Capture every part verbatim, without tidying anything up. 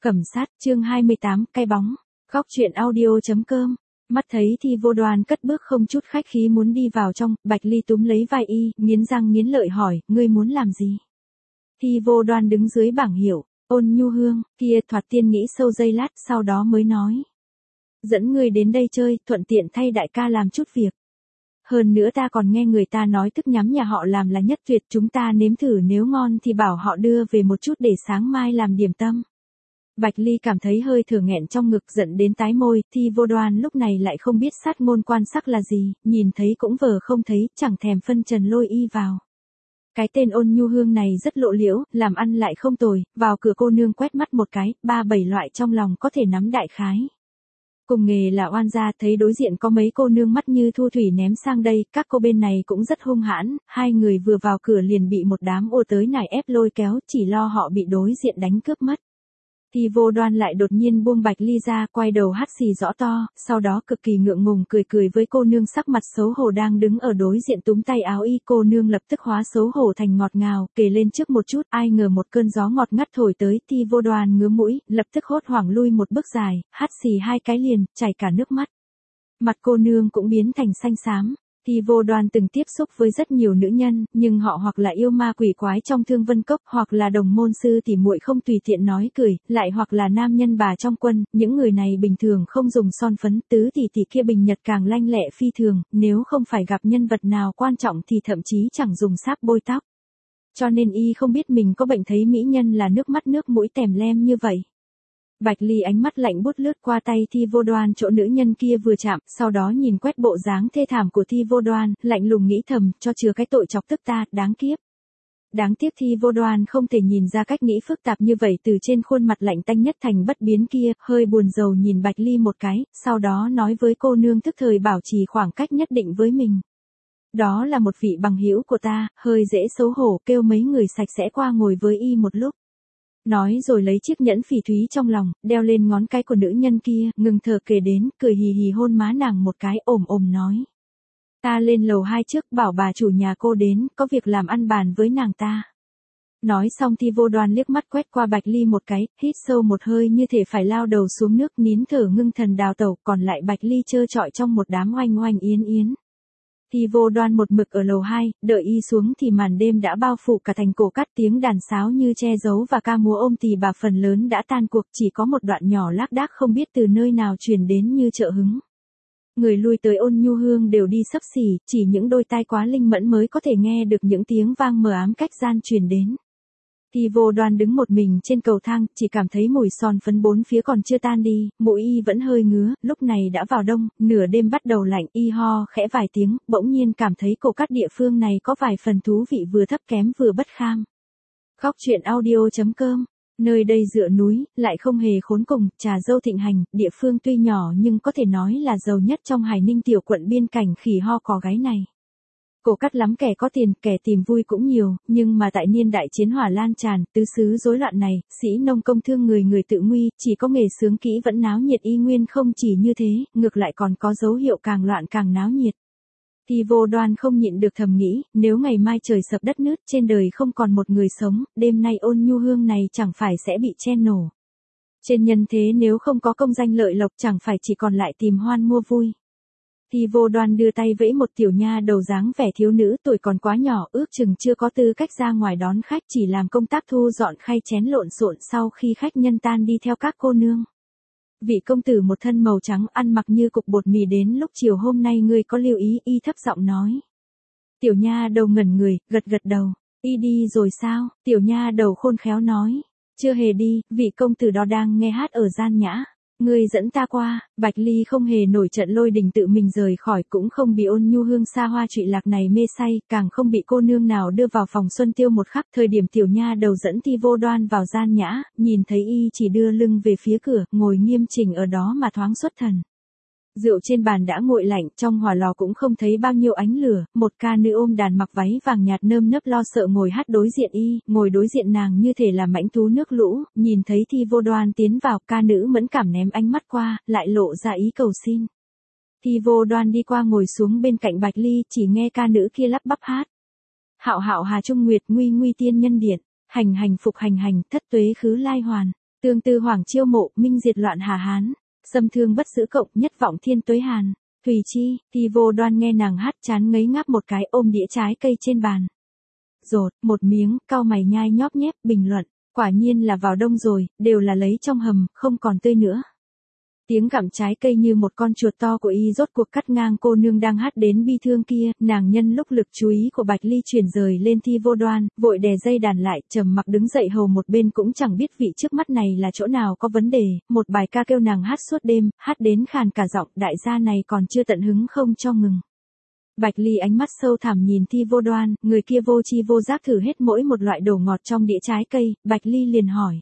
Cẩm sát, chương hai mươi tám, cái bóng. Góc truyện audio.com. Mắt thấy Thi Vô Đoan cất bước không chút khách khí muốn đi vào trong, Bạch Ly túm lấy vai y, nghiến răng nghiến lợi hỏi, ngươi muốn làm gì? Thi Vô Đoan đứng dưới bảng hiệu, Ôn Nhu Hương, kia thoạt tiên nghĩ sâu giây lát, sau đó mới nói. Dẫn ngươi đến đây chơi, thuận tiện thay đại ca làm chút việc. Hơn nữa ta còn nghe người ta nói thức nhắm nhà họ làm là nhất tuyệt, chúng ta nếm thử nếu ngon thì bảo họ đưa về một chút để sáng mai làm điểm tâm. Bạch Ly cảm thấy hơi thở nghẹn trong ngực giận đến tái môi, Thi Vô Đoan lúc này lại không biết sát ngôn quan sắc là gì, nhìn thấy cũng vờ không thấy, chẳng thèm phân trần lôi y vào. Cái tên Ôn Nhu Hương này rất lộ liễu, làm ăn lại không tồi, vào cửa cô nương quét mắt một cái, ba bảy loại trong lòng có thể nắm đại khái. Cùng nghề là oan gia, thấy đối diện có mấy cô nương mắt như thu thủy ném sang đây, các cô bên này cũng rất hung hãn, hai người vừa vào cửa liền bị một đám ô tới nải ép lôi kéo, chỉ lo họ bị đối diện đánh cướp mất. Thi Vô Đoan lại đột nhiên buông Bạch Ly ra, quay đầu hắt xì rõ to, sau đó cực kỳ ngượng ngùng cười cười với cô nương sắc mặt xấu hổ đang đứng ở đối diện túm tay áo y, cô nương lập tức hóa xấu hổ thành ngọt ngào, kề lên trước một chút, ai ngờ một cơn gió ngọt ngắt thổi tới, Thi Vô Đoan ngứa mũi, lập tức hốt hoảng lui một bước dài, hắt xì hai cái liền, chảy cả nước mắt. Mặt cô nương cũng biến thành xanh xám. Thi Vô Đoan từng tiếp xúc với rất nhiều nữ nhân, nhưng họ hoặc là yêu ma quỷ quái trong Thương Vân Cốc, hoặc là đồng môn sư tỉ muội không tùy tiện nói cười, lại hoặc là nam nhân bà trong quân, những người này bình thường không dùng son phấn, tứ tỷ tỷ kia bình nhật càng lanh lẹ phi thường, nếu không phải gặp nhân vật nào quan trọng thì thậm chí chẳng dùng sáp bôi tóc. Cho nên y không biết mình có bệnh thấy mỹ nhân là nước mắt nước mũi tèm lem như vậy. Bạch Ly ánh mắt lạnh buốt lướt qua tay Thi Vô Đoan chỗ nữ nhân kia vừa chạm, sau đó nhìn quét bộ dáng thê thảm của Thi Vô Đoan, lạnh lùng nghĩ thầm, cho chừa cái tội chọc tức ta, đáng kiếp. Đáng tiếc Thi Vô Đoan không thể nhìn ra cách nghĩ phức tạp như vậy từ trên khuôn mặt lạnh tanh nhất thành bất biến kia, hơi buồn rầu nhìn Bạch Ly một cái, sau đó nói với cô nương tức thời bảo trì khoảng cách nhất định với mình. Đó là một vị bằng hữu của ta, hơi dễ xấu hổ, kêu mấy người sạch sẽ qua ngồi với y một lúc. Nói rồi lấy chiếc nhẫn phỉ thúy trong lòng, đeo lên ngón cái của nữ nhân kia, ngừng thở kề đến, cười hì hì hôn má nàng một cái, ồm ồm nói. Ta lên lầu hai trước, bảo bà chủ nhà cô đến, có việc làm ăn bàn với nàng ta. Nói xong Thi Vô Đoan liếc mắt quét qua Bạch Ly một cái, hít sâu một hơi như thể phải lao đầu xuống nước, nín thở ngưng thần đào tẩu, còn lại Bạch Ly trơ trọi trong một đám oanh oanh yến yến. Thi Vô Đoan một mực ở lầu hai, đợi y xuống thì màn đêm đã bao phủ cả thành cổ cắt, tiếng đàn sáo như che giấu và ca múa ôm tỳ bà phần lớn đã tan cuộc, chỉ có một đoạn nhỏ lác đác không biết từ nơi nào truyền đến như trợ hứng. Người lui tới Ôn Nhu Hương đều đi xấp xỉ, chỉ những đôi tai quá linh mẫn mới có thể nghe được những tiếng vang mờ ám cách gian truyền đến. Thi Vô Đoan đứng một mình trên cầu thang, chỉ cảm thấy mùi son phấn bốn phía còn chưa tan đi, mũi y vẫn hơi ngứa, lúc này đã vào đông, nửa đêm bắt đầu lạnh, y ho khẽ vài tiếng, bỗng nhiên cảm thấy cổ cắt địa phương này có vài phần thú vị vừa thấp kém vừa bất kham. Góc truyện audio.com, nơi đây dựa núi, lại không hề khốn cùng, trà dâu thịnh hành, địa phương tuy nhỏ nhưng có thể nói là giàu nhất trong Hải Ninh tiểu quận biên cảnh khỉ ho cò gáy này. Cổ cắt lắm kẻ có tiền, kẻ tìm vui cũng nhiều, nhưng mà tại niên đại chiến hỏa lan tràn, tứ xứ rối loạn này, sĩ nông công thương người người tự nguy, chỉ có nghề sướng kỹ vẫn náo nhiệt y nguyên không chỉ như thế, ngược lại còn có dấu hiệu càng loạn càng náo nhiệt. Thi Vô Đoan không nhịn được thầm nghĩ, nếu ngày mai trời sập đất nứt trên đời không còn một người sống, đêm nay Ôn Nhu Hương này chẳng phải sẽ bị chen nổ. Trên nhân thế nếu không có công danh lợi lộc chẳng phải chỉ còn lại tìm hoan mua vui. Thi Vô Đoan đưa tay vẫy một tiểu nha đầu dáng vẻ thiếu nữ tuổi còn quá nhỏ, ước chừng chưa có tư cách ra ngoài đón khách, chỉ làm công tác thu dọn khay chén lộn xộn sau khi khách nhân tan đi theo các cô nương. Vị công tử một thân màu trắng ăn mặc như cục bột mì đến lúc chiều hôm nay ngươi có lưu ý, y thấp giọng nói. Tiểu nha đầu ngẩn người, gật gật đầu. Y đi rồi sao? Tiểu nha đầu khôn khéo nói. Chưa hề đi, vị công tử đó đang nghe hát ở gian nhã. Ngươi dẫn ta qua. Bạch Ly không hề nổi trận lôi đình tự mình rời khỏi, cũng không bị Ôn Nhu Hương xa hoa trụy lạc này mê say, càng không bị cô nương nào đưa vào phòng xuân tiêu một khắc. Thời điểm tiểu nha đầu dẫn Thi Vô Đoan vào gian nhã, nhìn thấy y chỉ đưa lưng về phía cửa, ngồi nghiêm chỉnh ở đó mà thoáng xuất thần. Rượu trên bàn đã nguội lạnh, trong hỏa lò cũng không thấy bao nhiêu ánh lửa, một ca nữ ôm đàn mặc váy vàng nhạt nơm nớp lo sợ ngồi hát đối diện y, ngồi đối diện nàng như thể là mãnh thú nước lũ, nhìn thấy Thi Vô Đoan tiến vào, ca nữ mẫn cảm ném ánh mắt qua, lại lộ ra ý cầu xin. Thi Vô Đoan đi qua ngồi xuống bên cạnh Bạch Ly, chỉ nghe ca nữ kia lắp bắp hát. Hạo hạo hà trung nguyệt nguy nguy tiên nhân điện, hành hành phục hành hành, thất tuế khứ lai hoàn. Tương tư hoàng chiêu mộ, minh diệt loạn Hà Hán. Xâm thương bất giữ cộng, nhất vọng thiên tuế hàn. Thùy chi, Thi Vô Đoan nghe nàng hát chán ngấy ngáp một cái, ôm đĩa trái cây trên bàn. Rột, một miếng, cau mày nhai nhóp nhép, bình luận. Quả nhiên là vào đông rồi, đều là lấy trong hầm, không còn tươi nữa. Tiếng gặm trái cây như một con chuột to của y rốt cuộc cắt ngang cô nương đang hát đến bi thương kia, nàng nhân lúc lực chú ý của Bạch Ly chuyển rời lên Thi Vô Đoan, vội đè dây đàn lại, trầm mặc đứng dậy hầu một bên cũng chẳng biết vị trước mắt này là chỗ nào có vấn đề, một bài ca kêu nàng hát suốt đêm, hát đến khàn cả giọng, đại gia này còn chưa tận hứng không cho ngừng. Bạch Ly ánh mắt sâu thẳm nhìn Thi Vô Đoan, người kia vô chi vô giác thử hết mỗi một loại đồ ngọt trong đĩa trái cây, Bạch Ly liền hỏi.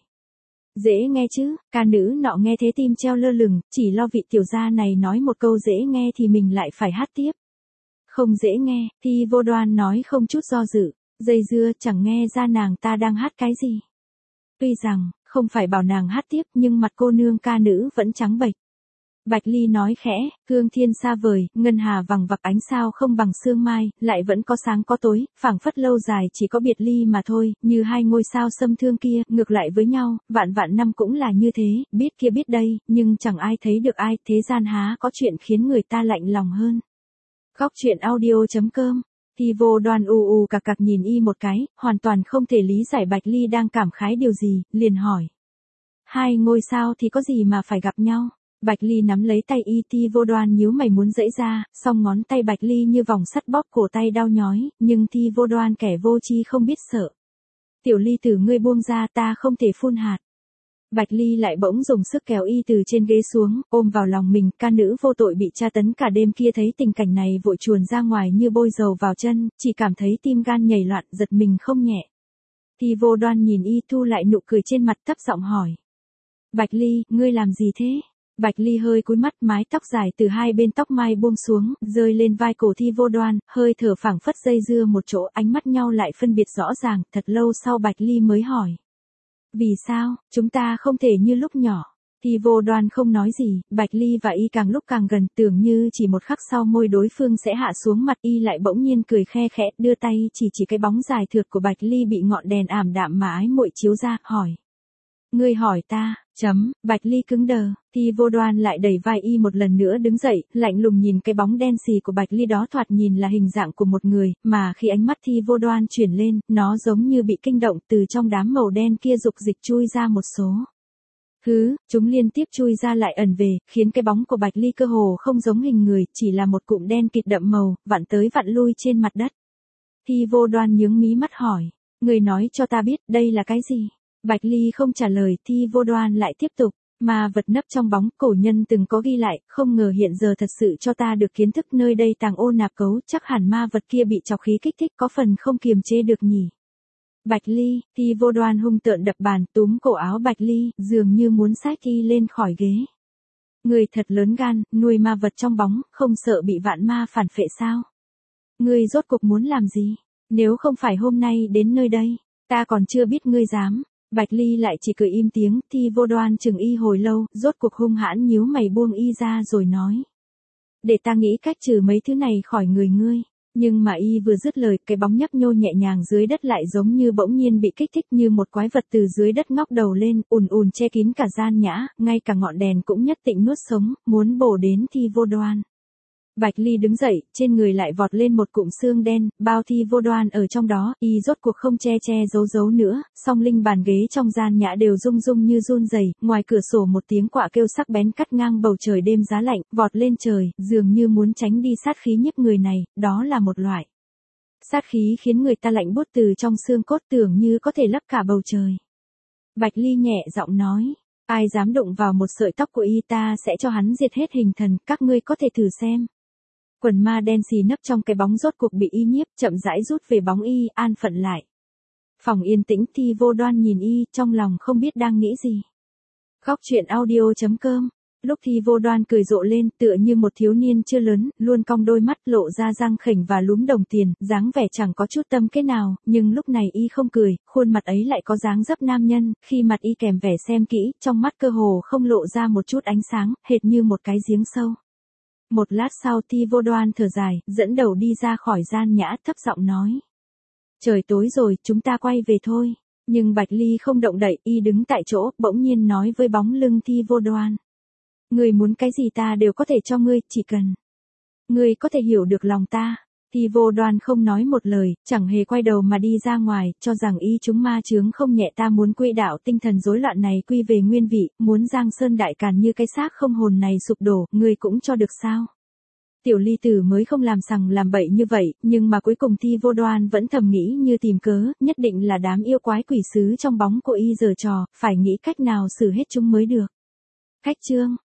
Dễ nghe chứ, ca nữ nọ nghe thế tim treo lơ lửng, chỉ lo vị tiểu gia này nói một câu dễ nghe thì mình lại phải hát tiếp. Không dễ nghe, Thi Vô Đoan nói không chút do dự, dây dưa chẳng nghe ra nàng ta đang hát cái gì. Tuy rằng, không phải bảo nàng hát tiếp nhưng mặt cô nương ca nữ vẫn trắng bệch. Bạch Ly nói khẽ, hương thiên xa vời, ngân hà vằng vặc ánh sao không bằng sương mai, lại vẫn có sáng có tối, phảng phất lâu dài chỉ có biệt ly mà thôi, như hai ngôi sao xâm thương kia, ngược lại với nhau, vạn vạn năm cũng là như thế, biết kia biết đây, nhưng chẳng ai thấy được ai, thế gian há có chuyện khiến người ta lạnh lòng hơn. Góc truyện audio chấm com. Thi Vô Đoan u u cạc cạc nhìn y một cái, hoàn toàn không thể lý giải Bạch Ly đang cảm khái điều gì, liền hỏi. Hai ngôi sao thì có gì mà phải gặp nhau? Bạch Ly nắm lấy tay y, Thi Vô Đoan nhíu mày muốn giãy ra, song ngón tay Bạch Ly như vòng sắt bóp cổ tay đau nhói, nhưng Thi Vô Đoan kẻ vô tri không biết sợ. Tiểu Ly tử ngươi buông ra, ta không thể phun hạt. Bạch Ly lại bỗng dùng sức kéo y từ trên ghế xuống, ôm vào lòng mình, ca nữ vô tội bị tra tấn cả đêm kia thấy tình cảnh này vội chuồn ra ngoài như bôi dầu vào chân, chỉ cảm thấy tim gan nhảy loạn, giật mình không nhẹ. Thi Vô Đoan nhìn y thu lại nụ cười trên mặt, thấp giọng hỏi. Bạch Ly, ngươi làm gì thế? Bạch Ly hơi cúi mắt, mái tóc dài từ hai bên tóc mai buông xuống, rơi lên vai cổ Thi Vô Đoan, hơi thở phảng phất dây dưa một chỗ, ánh mắt nhau lại phân biệt rõ ràng, thật lâu sau Bạch Ly mới hỏi. Vì sao, chúng ta không thể như lúc nhỏ? Thi Vô Đoan không nói gì, Bạch Ly và y càng lúc càng gần, tưởng như chỉ một khắc sau môi đối phương sẽ hạ xuống mặt, y lại bỗng nhiên cười khe khẽ, đưa tay chỉ chỉ cái bóng dài thượt của Bạch Ly bị ngọn đèn ảm đạm mà ái muội chiếu ra, hỏi. Ngươi hỏi ta, chấm, Bạch Ly cứng đờ, Thi Vô Đoan lại đẩy vai y một lần nữa đứng dậy, lạnh lùng nhìn cái bóng đen xì của Bạch Ly đó thoạt nhìn là hình dạng của một người, mà khi ánh mắt Thi Vô Đoan chuyển lên, nó giống như bị kinh động, từ trong đám màu đen kia dục dịch chui ra một số. Hứ, chúng liên tiếp chui ra lại ẩn về, khiến cái bóng của Bạch Ly cơ hồ không giống hình người, chỉ là một cụm đen kịt đậm màu, vặn tới vặn lui trên mặt đất. Thi Vô Đoan nhướng mí mắt hỏi, người nói cho ta biết, đây là cái gì? Bạch Ly không trả lời, Thi Vô Đoan lại tiếp tục, mà vật nấp trong bóng, cổ nhân từng có ghi lại, không ngờ hiện giờ thật sự cho ta được kiến thức nơi đây tàng ô nạp cấu, chắc hẳn ma vật kia bị trọc khí kích thích có phần không kiềm chế được nhỉ. Bạch Ly, Thi Vô Đoan hung tợn đập bàn, túm cổ áo Bạch Ly, dường như muốn xách y lên khỏi ghế. Người thật lớn gan, nuôi ma vật trong bóng, không sợ bị vạn ma phản phệ sao? Ngươi rốt cuộc muốn làm gì? Nếu không phải hôm nay đến nơi đây, ta còn chưa biết ngươi dám. Bạch Ly lại chỉ cười im tiếng, Thi Vô Đoan chừng y hồi lâu, rốt cuộc hung hãn nhíu mày buông y ra rồi nói. Để ta nghĩ cách trừ mấy thứ này khỏi người ngươi. Nhưng mà y vừa dứt lời, cái bóng nhấp nhô nhẹ nhàng dưới đất lại giống như bỗng nhiên bị kích thích như một quái vật từ dưới đất ngóc đầu lên, ùn ùn che kín cả gian nhã, ngay cả ngọn đèn cũng nhất định nuốt sống, muốn bổ đến Thi Vô Đoan. Bạch Ly đứng dậy, trên người lại vọt lên một cụm xương đen, bao Thi Vô Đoan ở trong đó, y rốt cuộc không che che giấu giấu nữa, song linh bàn ghế trong gian nhã đều rung rung như run rẩy, ngoài cửa sổ một tiếng quạ kêu sắc bén cắt ngang bầu trời đêm giá lạnh, vọt lên trời, dường như muốn tránh đi sát khí nhức người này, đó là một loại sát khí khiến người ta lạnh buốt từ trong xương cốt, tưởng như có thể lấp cả bầu trời. Bạch Ly nhẹ giọng nói, ai dám đụng vào một sợi tóc của y ta sẽ cho hắn diệt hết hình thần, các ngươi có thể thử xem. Quần ma đen xì nấp trong cái bóng rốt cuộc bị y nhiếp, chậm rãi rút về bóng y, an phận lại. Phòng yên tĩnh, Thi Vô Đoan nhìn y, trong lòng không biết đang nghĩ gì. Góc truyện audio chấm com. Lúc Thi Vô Đoan cười rộ lên, tựa như một thiếu niên chưa lớn, luôn cong đôi mắt, lộ ra răng khểnh và lúm đồng tiền, dáng vẻ chẳng có chút tâm kế nào, nhưng lúc này y không cười, khuôn mặt ấy lại có dáng dấp nam nhân, khi mặt y kèm vẻ xem kỹ, trong mắt cơ hồ không lộ ra một chút ánh sáng, hệt như một cái giếng sâu. Một lát sau Thi Vô Đoan thở dài, dẫn đầu đi ra khỏi gian nhã, thấp giọng nói. Trời tối rồi, chúng ta quay về thôi. Nhưng Bạch Ly không động đậy, y đứng tại chỗ, bỗng nhiên nói với bóng lưng Thi Vô Đoan. Ngươi muốn cái gì ta đều có thể cho ngươi, chỉ cần ngươi có thể hiểu được lòng ta. Thi Vô Đoan không nói một lời, chẳng hề quay đầu mà đi ra ngoài, cho rằng y chúng ma chướng không nhẹ, ta muốn quỹ đạo tinh thần rối loạn này quy về nguyên vị, muốn Giang Sơn đại càn như cái xác không hồn này sụp đổ, ngươi cũng cho được sao? Tiểu Ly Tử mới không làm sằng làm bậy như vậy, nhưng mà cuối cùng Thi Vô Đoan vẫn thầm nghĩ như tìm cớ, nhất định là đám yêu quái quỷ sứ trong bóng của y giở trò, phải nghĩ cách nào xử hết chúng mới được. Khách chương